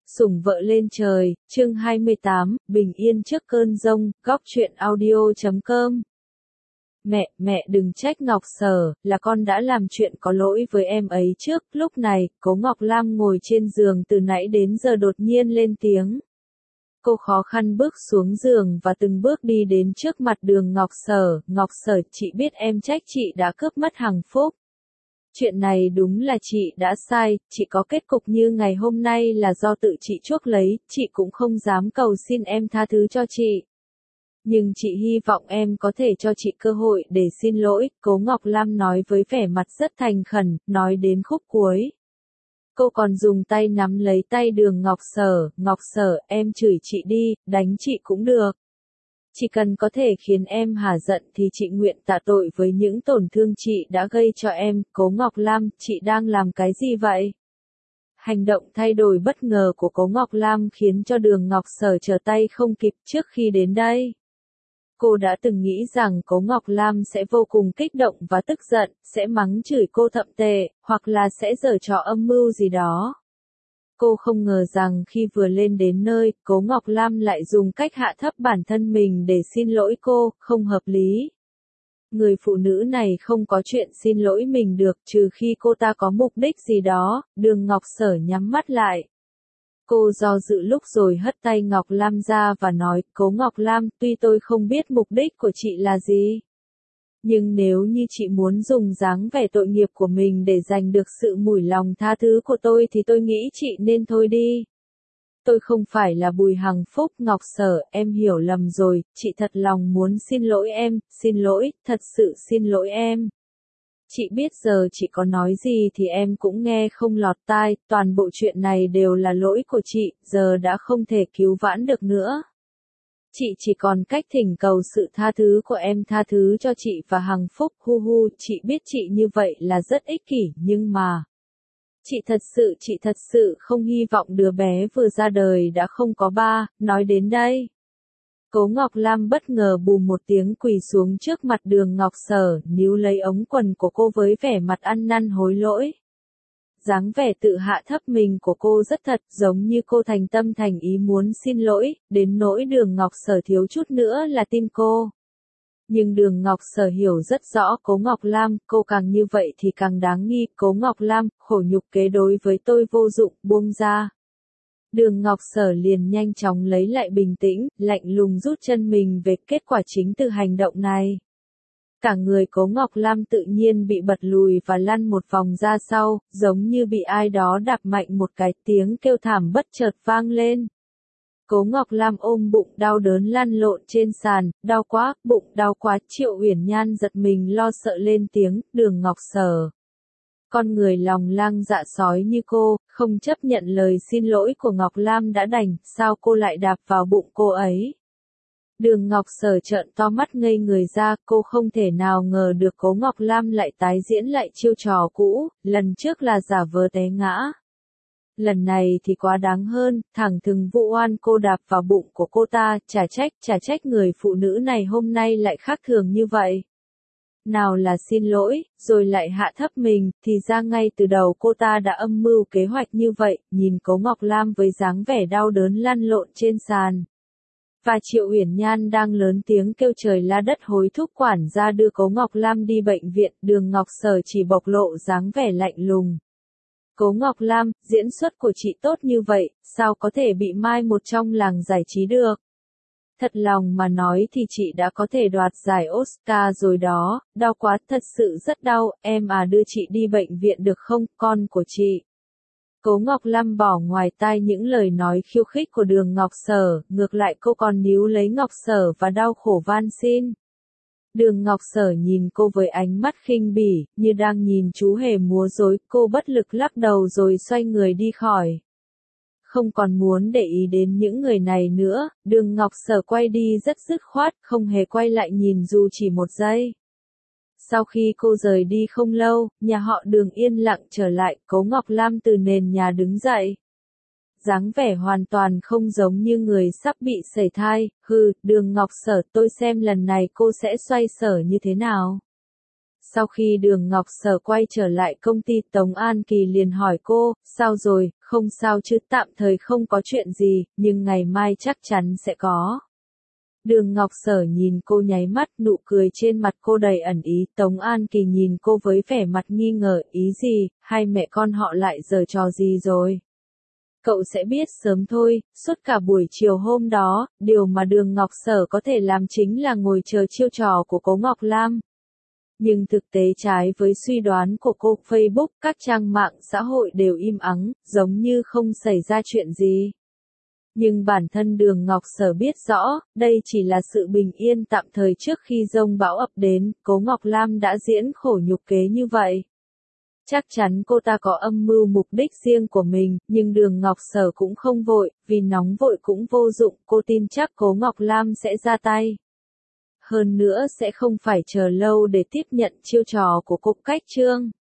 Sủng vợ lên trời, chương 28, bình yên trước cơn giông, góc truyện audio.com. Mẹ đừng trách Ngọc Sở, là con đã làm chuyện có lỗi với em ấy trước. Lúc này, Cố Ngọc Lam ngồi trên giường từ nãy đến giờ đột nhiên lên tiếng. Cô khó khăn bước xuống giường và từng bước đi đến trước mặt Đường Ngọc Sở. Ngọc Sở, chị biết em trách chị đã cướp mất hằng phúc. Chuyện này đúng là chị đã sai, chị có kết cục như ngày hôm nay là do tự chị chuốc lấy, chị cũng không dám cầu xin em tha thứ cho chị. Nhưng chị hy vọng em có thể cho chị cơ hội để xin lỗi, Cố Ngọc Lam nói với vẻ mặt rất thành khẩn, nói đến khúc cuối. Cô còn dùng tay nắm lấy tay Đường Ngọc Sở, em chửi chị đi, đánh chị cũng được. Chỉ cần có thể khiến em hả giận thì chị nguyện tạ tội với những tổn thương chị đã gây cho em. Cố Ngọc Lam, chị đang làm cái gì vậy? Hành động thay đổi bất ngờ của Cố Ngọc Lam khiến cho Đường Ngọc Sở trở tay không kịp. Trước khi đến đây, cô đã từng nghĩ rằng Cố Ngọc Lam sẽ vô cùng kích động và tức giận, sẽ mắng chửi cô thậm tệ, hoặc là sẽ giở trò âm mưu gì đó. Cô không ngờ rằng khi vừa lên đến nơi, Cố Ngọc Lam lại dùng cách hạ thấp bản thân mình để xin lỗi cô, không hợp lý. Người phụ nữ này không có chuyện xin lỗi mình được trừ khi cô ta có mục đích gì đó. Đường Ngọc Sở nhắm mắt lại. Cô do dự lúc rồi hất tay Ngọc Lam ra và nói, Cố Ngọc Lam, tuy tôi không biết mục đích của chị là gì. Nhưng nếu như chị muốn dùng dáng vẻ tội nghiệp của mình để giành được sự mủi lòng tha thứ của tôi thì tôi nghĩ chị nên thôi đi. Tôi không phải là Bùi Hằng Phúc. Ngọc Sở, em hiểu lầm rồi, chị thật lòng muốn xin lỗi em, xin lỗi, thật sự xin lỗi em. Chị biết giờ chị có nói gì thì em cũng nghe không lọt tai, toàn bộ chuyện này đều là lỗi của chị, giờ đã không thể cứu vãn được nữa. Chị chỉ còn cách thỉnh cầu sự tha thứ của em, tha thứ cho chị và Hằng Phúc. Chị biết chị như vậy là rất ích kỷ, nhưng mà chị thật sự không hy vọng đứa bé vừa ra đời đã không có ba. Nói đến đây, Cố Ngọc Lam bất ngờ bùm một tiếng quỳ xuống trước mặt Đường Ngọc Sở, níu lấy ống quần của cô với vẻ mặt ăn năn hối lỗi. Dáng vẻ tự hạ thấp mình của cô rất thật, giống như cô thành tâm thành ý muốn xin lỗi, đến nỗi Đường Ngọc Sở thiếu chút nữa là tin cô. Nhưng Đường Ngọc Sở hiểu rất rõ Cố Ngọc Lam, cô càng như vậy thì càng đáng nghi. Cố Ngọc Lam, khổ nhục kế đối với tôi vô dụng, buông ra. Đường Ngọc Sở liền nhanh chóng lấy lại bình tĩnh, lạnh lùng rút chân mình về. Kết quả chính từ hành động này, cả người Cố Ngọc Lam tự nhiên bị bật lùi và lăn một vòng ra sau, giống như bị ai đó đạp mạnh một cái. Tiếng kêu thảm bất chợt vang lên. Cố Ngọc Lam ôm bụng đau đớn lăn lộn trên sàn, đau quá, bụng đau quá. Triệu Uyển Nhan giật mình lo sợ lên tiếng, Đường Ngọc Sở. Con người lòng lang dạ sói như cô, không chấp nhận lời xin lỗi của Ngọc Lam đã đành, sao cô lại đạp vào bụng cô ấy? Đường Ngọc Sở trợn to mắt ngây người ra, cô không thể nào ngờ được Cố Ngọc Lam lại tái diễn lại chiêu trò cũ, lần trước là giả vờ té ngã. Lần này thì quá đáng hơn, thẳng thừng vu oan cô đạp vào bụng của cô ta. Chả trách người phụ nữ này hôm nay lại khác thường như vậy. Nào là xin lỗi, rồi lại hạ thấp mình, thì ra ngay từ đầu cô ta đã âm mưu kế hoạch như vậy. Nhìn Cố Ngọc Lam với dáng vẻ đau đớn lăn lộn trên sàn, và Triệu Uyển Nhan đang lớn tiếng kêu trời la đất hối thúc quản gia đưa Cố Ngọc Lam đi bệnh viện, Đường Ngọc Sở chỉ bộc lộ dáng vẻ lạnh lùng. Cố Ngọc Lam, diễn xuất của chị tốt như vậy, sao có thể bị mai một trong làng giải trí được? Thật lòng mà nói thì chị đã có thể đoạt giải Oscar rồi đó, đau quá, thật sự rất đau, em đưa chị đi bệnh viện được không, con của chị. Cố Ngọc Lam bỏ ngoài tai những lời nói khiêu khích của Đường Ngọc Sở, ngược lại cô còn níu lấy Ngọc Sở và đau khổ van xin. Đường Ngọc Sở nhìn cô với ánh mắt khinh bỉ, như đang nhìn chú hề múa rối. Cô bất lực lắc đầu rồi xoay người đi khỏi. Không còn muốn để ý đến những người này nữa, Đường Ngọc Sở quay đi rất dứt khoát, không hề quay lại nhìn dù chỉ một giây. Sau khi cô rời đi không lâu, nhà họ Đường yên lặng trở lại. Cố Ngọc Lam từ nền nhà đứng dậy. Dáng vẻ hoàn toàn không giống như người sắp bị sẩy thai. Đường Ngọc Sở, tôi xem lần này cô sẽ xoay sở như thế nào. Sau khi Đường Ngọc Sở quay trở lại công ty, Tống An Kỳ liền hỏi cô, sao rồi, không sao chứ, tạm thời không có chuyện gì, nhưng ngày mai chắc chắn sẽ có. Đường Ngọc Sở nhìn cô nháy mắt, nụ cười trên mặt cô đầy ẩn ý. Tống An Kỳ nhìn cô với vẻ mặt nghi ngờ, ý gì, hai mẹ con họ lại giở trò gì rồi? Cậu sẽ biết sớm thôi. Suốt cả buổi chiều hôm đó, điều mà Đường Ngọc Sở có thể làm chính là ngồi chờ chiêu trò của Cố Ngọc Lam. Nhưng thực tế trái với suy đoán của cô, Facebook, các trang mạng xã hội đều im ắng, giống như không xảy ra chuyện gì. Nhưng bản thân Đường Ngọc Sở biết rõ, đây chỉ là sự bình yên tạm thời trước khi dông bão ập đến. Cố Ngọc Lam đã diễn khổ nhục kế như vậy. Chắc chắn cô ta có âm mưu mục đích riêng của mình, nhưng Đường Ngọc Sở cũng không vội, vì nóng vội cũng vô dụng, cô tin chắc Cố Ngọc Lam sẽ ra tay. Hơn nữa sẽ không phải chờ lâu để tiếp nhận chiêu trò của Cục Cách Trương.